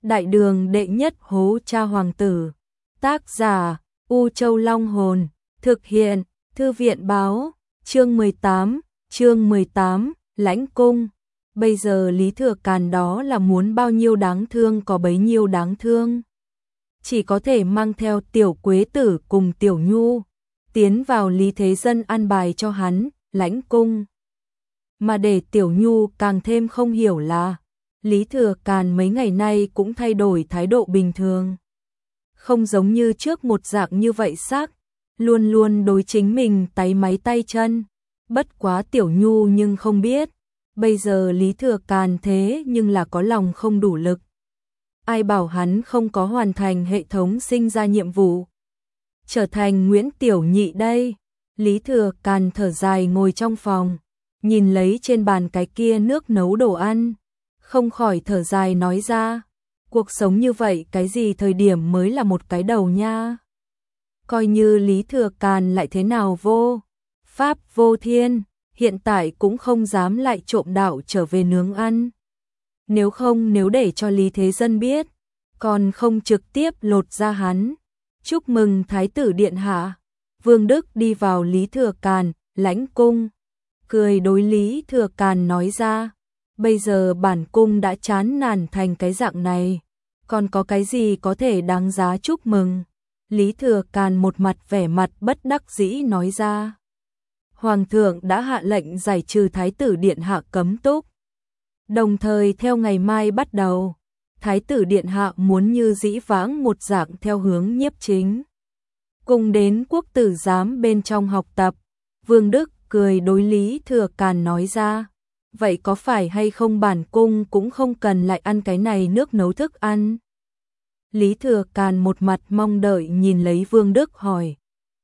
Đại đường đệ nhất hố cha hoàng tử. Tác giả U Châu Long Hồn. Thực hiện Thư viện báo. Chương 18, Lãnh Cung. Bây giờ Lý Thừa Càn đó là muốn bao nhiêu đáng thương có bấy nhiêu đáng thương. Chỉ có thể mang theo Tiểu Quế Tử cùng Tiểu Nhu tiến vào Lý Thế Dân an bài cho hắn, Lãnh Cung. Mà để Tiểu Nhu càng thêm không hiểu là Lý Thừa Càn mấy ngày nay cũng thay đổi thái độ bình thường. Không giống như trước một dạng như vậy sắc, luôn luôn đối chính mình táy máy tay chân. Bất quá Tiểu Nhu nhưng không biết, bây giờ Lý Thừa Càn thế nhưng là có lòng không đủ lực. Ai bảo hắn không có hoàn thành hệ thống sinh ra nhiệm vụ, trở thành Nguyễn Tiểu Nhị đây. Lý Thừa Càn thở dài ngồi trong phòng, nhìn lấy trên bàn cái kia nước nấu đồ ăn, không khỏi thở dài nói ra, cuộc sống như vậy cái gì thời điểm mới là một cái đầu nha. Coi như Lý Thừa Càn lại thế nào vô pháp vô thiên, hiện tại cũng không dám lại trộm đạo trở về nướng ăn. Nếu để cho Lý Thế Dân biết, còn không trực tiếp lột ra hắn. Chúc mừng Thái tử Điện Hạ. Vương Đức đi vào Lý Thừa Càn, Lãnh Cung, cười đối Lý Thừa Càn nói ra, bây giờ bản cung đã chán nản thành cái dạng này, còn có cái gì có thể đáng giá chúc mừng. Lý Thừa Càn một mặt vẻ mặt bất đắc dĩ nói ra, Hoàng thượng đã hạ lệnh giải trừ Thái tử Điện Hạ cấm túc. Đồng thời theo ngày mai bắt đầu, Thái tử Điện Hạ muốn như dĩ vãng một dạng theo hướng Nhiếp Chính cùng đến quốc tử giám bên trong học tập. Vương Đức cười đối Lý Thừa Càn nói ra, vậy có phải hay không bản cung cũng không cần lại ăn cái này nước nấu thức ăn. Lý Thừa Càn một mặt mong đợi nhìn lấy Vương Đức hỏi,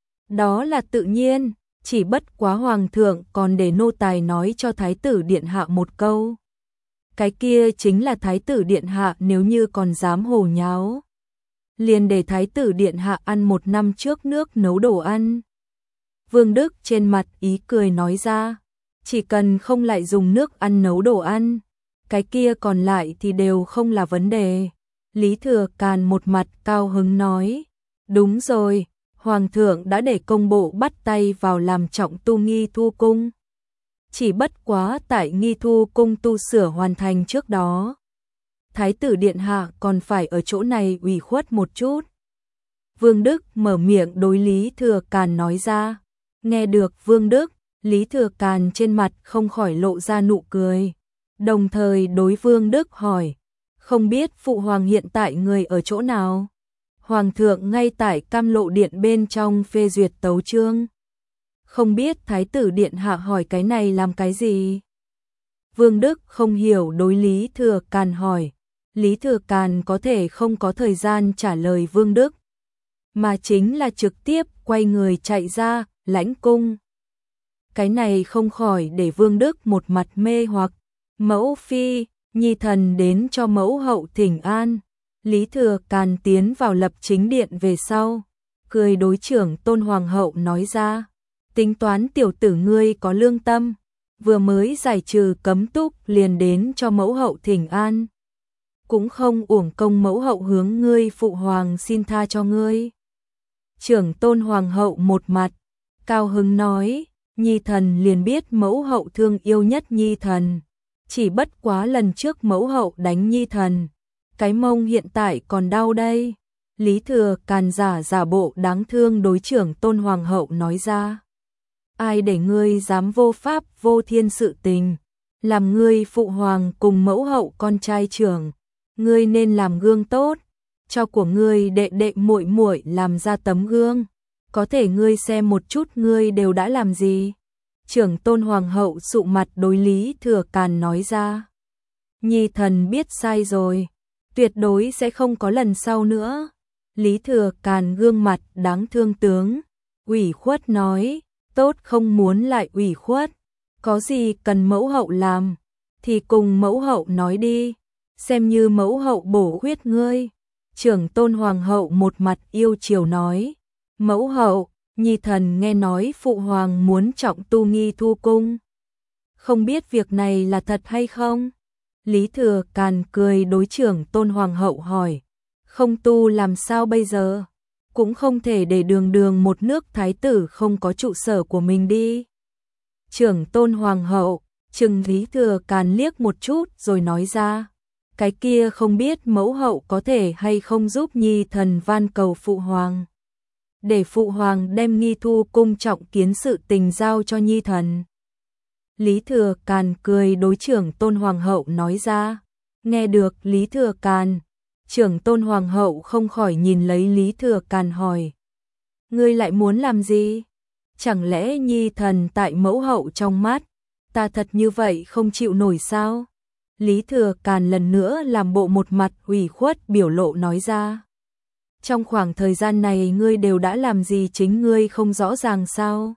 đó là tự nhiên, chỉ bất quá Hoàng thượng còn để nô tài nói cho Thái tử Điện Hạ một câu. Cái kia chính là Thái tử Điện Hạ nếu như còn dám hồ nháo, liền để Thái tử Điện Hạ ăn 1 năm trước nước nấu đồ ăn. Vương Đức trên mặt ý cười nói ra, chỉ cần không lại dùng nước ăn nấu đồ ăn, cái kia còn lại thì đều không là vấn đề. Lý Thừa Càn một mặt cao hứng nói, đúng rồi, Hoàng thượng đã để công bộ bắt tay vào làm trọng tu Nghi Thu Cung. Chỉ bất quá tại Nghi Thu Cung tu sửa hoàn thành trước đó, Thái tử Điện Hạ còn phải ở chỗ này ủy khuất một chút. Vương Đức mở miệng đối Lý Thừa Càn nói ra. Nghe được Vương Đức, Lý Thừa Càn trên mặt không khỏi lộ ra nụ cười, đồng thời đối Vương Đức hỏi, không biết Phụ Hoàng hiện tại người ở chỗ nào? Hoàng thượng ngay tại Cam Lộ Điện bên trong phê duyệt tấu chương. Không biết Thái tử Điện Hạ hỏi cái này làm cái gì? Vương Đức không hiểu đối Lý Thừa Càn hỏi. Lý Thừa Càn có thể không có thời gian trả lời Vương Đức, mà chính là trực tiếp quay người chạy ra, Lãnh Cung. Cái này không khỏi để Vương Đức một mặt mê hoặc. Mẫu phi, nhi thần đến cho mẫu hậu thỉnh an. Lý Thừa Càn tiến vào Lập Chính Điện về sau, cười đối trưởng Tôn Hoàng hậu nói ra, tính toán tiểu tử ngươi có lương tâm, vừa mới giải trừ cấm túc liền đến cho mẫu hậu thỉnh an, cũng không uổng công mẫu hậu hướng ngươi phụ hoàng xin tha cho ngươi. Trưởng Tôn Hoàng hậu một mặt cao hứng nói, nhi thần liền biết mẫu hậu thương yêu nhất nhi thần, chỉ bất quá lần trước mẫu hậu đánh nhi thần, cái mông hiện tại còn đau đây. Lý Thừa Càn giả bộ đáng thương đối trưởng Tôn Hoàng hậu nói ra, ai để ngươi dám vô pháp vô thiên sự tình, làm ngươi phụ hoàng cùng mẫu hậu con trai trưởng, ngươi nên làm gương tốt, cho của ngươi đệ đệ muội muội làm ra tấm gương, có thể ngươi xem một chút ngươi đều đã làm gì. Trưởng Tôn Hoàng hậu sụ mặt đối Lý Thừa Càn nói ra, nhi thần biết sai rồi, tuyệt đối sẽ không có lần sau nữa. Lý Thừa Càn gương mặt đáng thương tướng ủy khuất nói, tốt, không muốn lại ủy khuất, có gì cần mẫu hậu làm thì cùng mẫu hậu nói đi, xem như mẫu hậu bổ khuyết ngươi. Trưởng Tôn Hoàng hậu một mặt yêu chiều nói, mẫu hậu, nhi thần nghe nói phụ hoàng muốn trọng tu Nghi Thu Cung, không biết việc này là thật hay không? Lý Thừa Càn cười đối Trưởng Tôn Hoàng hậu hỏi, không tu làm sao bây giờ? Cũng không thể để đường đường một nước thái tử không có trụ sở của mình đi. Trưởng Tôn Hoàng hậu chừng Lý Thừa Càn liếc một chút rồi nói ra, cái kia không biết mẫu hậu có thể hay không giúp nhi thần van cầu phụ hoàng, để phụ hoàng đem Nghi Thu cung trọng kiến sự tình giao cho nhi thần. Lý Thừa Càn cười đối Trưởng Tôn Hoàng hậu nói ra. Nghe được Lý Thừa Càn, Trưởng Tôn Hoàng hậu không khỏi nhìn lấy Lý Thừa Càn hỏi, ngươi lại muốn làm gì? Chẳng lẽ nhi thần tại mẫu hậu trong mắt ta thật như vậy không chịu nổi sao? Lý Thừa Càn lần nữa làm bộ một mặt ủy khuất biểu lộ nói ra. Trong khoảng thời gian này ngươi đều đã làm gì chính ngươi không rõ ràng sao?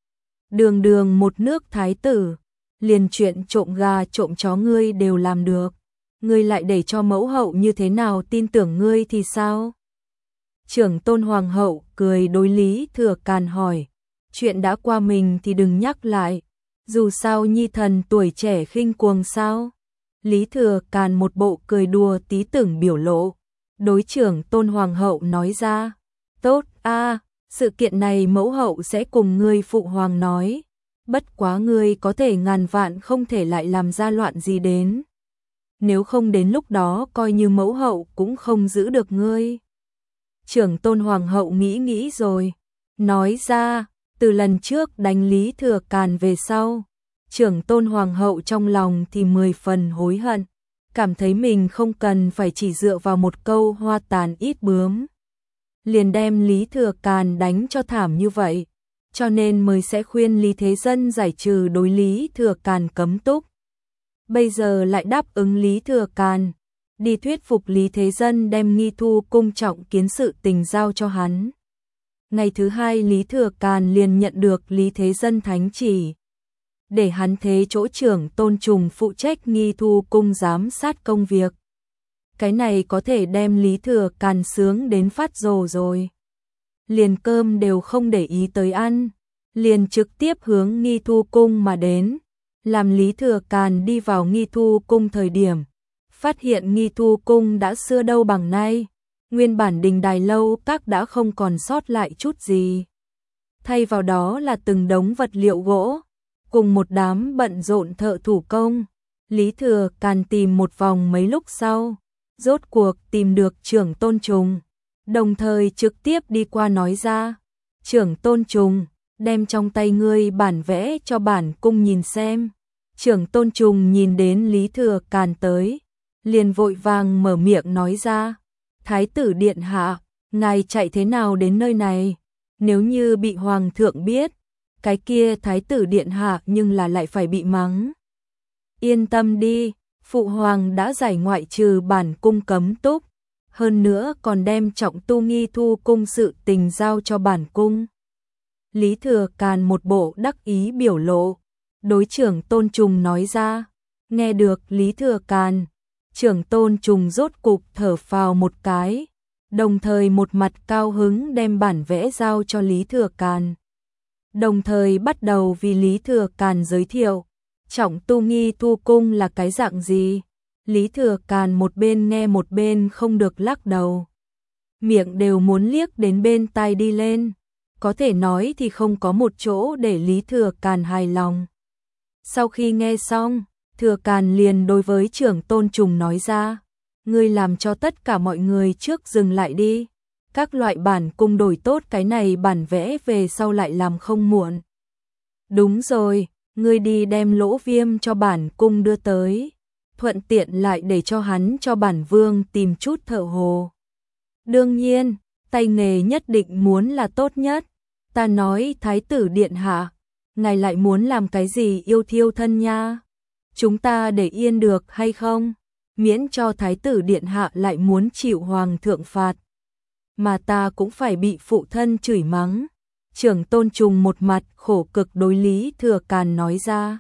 Đường đường một nước thái tử, liền chuyện trộm gà trộm chó ngươi đều làm được, ngươi lại để cho mẫu hậu như thế nào tin tưởng ngươi thì sao? Trưởng Tôn Hoàng hậu cười đối Lý Thừa Càn hỏi, chuyện đã qua mình thì đừng nhắc lại, dù sao nhi thần tuổi trẻ khinh cuồng sao? Lý Thừa Càn một bộ cười đùa tí tưởng biểu lộ, đối Trưởng Tôn Hoàng hậu nói ra, tốt a, sự kiện này mẫu hậu sẽ cùng ngươi phụ hoàng nói, bất quá ngươi có thể ngàn vạn không thể lại làm ra loạn gì đến. Nếu không đến lúc đó coi như mẫu hậu cũng không giữ được ngươi. Trưởng Tôn Hoàng hậu nghĩ rồi, nói ra, từ lần trước đánh Lý Thừa Càn về sau, Trưởng Tôn Hoàng hậu trong lòng thì 10 phần hối hận, cảm thấy mình không cần phải chỉ dựa vào một câu hoa tàn ít bướm, liền đem Lý Thừa Càn đánh cho thảm như vậy, cho nên mới sẽ khuyên Lý Thế Dân giải trừ đối Lý Thừa Càn cấm túc. Bây giờ lại đáp ứng Lý Thừa Càn, đi thuyết phục Lý Thế Dân đem Nghi Thu cung trọng kiến sự tình giao cho hắn. Ngày thứ hai Lý Thừa Càn liền nhận được Lý Thế Dân thánh chỉ, để hắn thế chỗ Trưởng Tôn Trùng phụ trách Nghi Thu cung giám sát công việc. Cái này có thể đem Lý Thừa Càn sướng đến phát rồ rồi. Liền cơm đều không để ý tới ăn, liền trực tiếp hướng Nghi Thu cung mà đến. Làm Lý Thừa Càn đi vào Nghi Thu cung thời điểm, phát hiện Nghi Thu cung đã xưa đâu bằng nay, nguyên bản đình đài lâu các đã không còn sót lại chút gì. Thay vào đó là từng đống vật liệu gỗ, cùng một đám bận rộn thợ thủ công. Lý Thừa Càn tìm một vòng mấy lúc sau, rốt cuộc tìm được Trưởng Tôn Trùng, đồng thời trực tiếp đi qua nói ra, Trưởng Tôn Trùng, đem trong tay ngươi bản vẽ cho bản cung nhìn xem. Trưởng Tôn Trùng nhìn đến Lý Thừa Càn tới, liền vội vàng mở miệng nói ra, Thái tử điện hạ, ngài chạy thế nào đến nơi này? Nếu như bị hoàng thượng biết, cái kia Thái tử điện hạ nhưng là lại phải bị mắng. Yên tâm đi, phụ hoàng đã giải ngoại trừ bản cung cấm túc, hơn nữa còn đem trọng tu Nghi Thu cung sự tình giao cho bản cung. Lý Thừa Càn một bộ đắc ý biểu lộ, đối Trưởng Tôn Trùng nói ra. Nghe được Lý Thừa Càn, Trưởng Tôn Trùng rốt cục thở phào một cái, đồng thời một mặt cao hứng đem bản vẽ giao cho Lý Thừa Càn. Đồng thời bắt đầu vì Lý Thừa Càn giới thiệu, trọng tu Nghi Thu cung là cái dạng gì. Lý Thừa Càn một bên nghe một bên không được lắc đầu, miệng đều muốn liếc đến bên tai đi lên, có thể nói thì không có một chỗ để Lý Thừa Càn hài lòng. Sau khi nghe xong, Thừa Càn liền đối với Trưởng Tôn Trùng nói ra, ngươi làm cho tất cả mọi người trước dừng lại đi, các loại bản cung đổi tốt cái này bản vẽ về sau lại làm không muộn. Đúng rồi, ngươi đi đem Lỗ Viêm cho bản cung đưa tới, thuận tiện lại để cho hắn cho bản vương tìm chút thợ hồ. Đương nhiên, tay nghề nhất định muốn là tốt nhất. Ta nói Thái tử điện hạ, ngài lại muốn làm cái gì yêu thiêu thân nha? Chúng ta để yên được hay không? Miễn cho Thái tử điện hạ lại muốn chịu hoàng thượng phạt, mà ta cũng phải bị phụ thân chửi mắng. Trưởng Tôn Trùng một mặt khổ cực đối Lý Thừa Càn nói ra.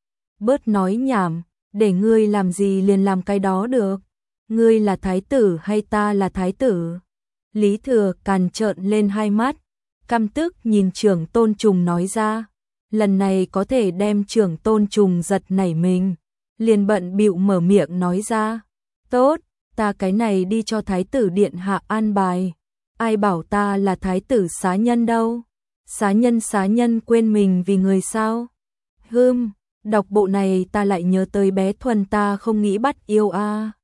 Bớt nói nhảm, để ngươi làm gì liền làm cái đó được. Ngươi là thái tử hay ta là thái tử? Lý Thừa Càn trợn lên hai mắt, căm tức nhìn Trưởng Tôn Trùng nói ra. Lần này có thể đem Trưởng Tôn Trùng giật nảy mình, liền bận bịu mở miệng nói ra. Tốt, ta cái này đi cho thái tử điện hạ an bài. Ai bảo ta là thái tử xá nhân đâu? Xá nhân quên mình vì người sao? Đọc bộ này ta lại nhớ tới bé Thuần ta không nghĩ bắt yêu a.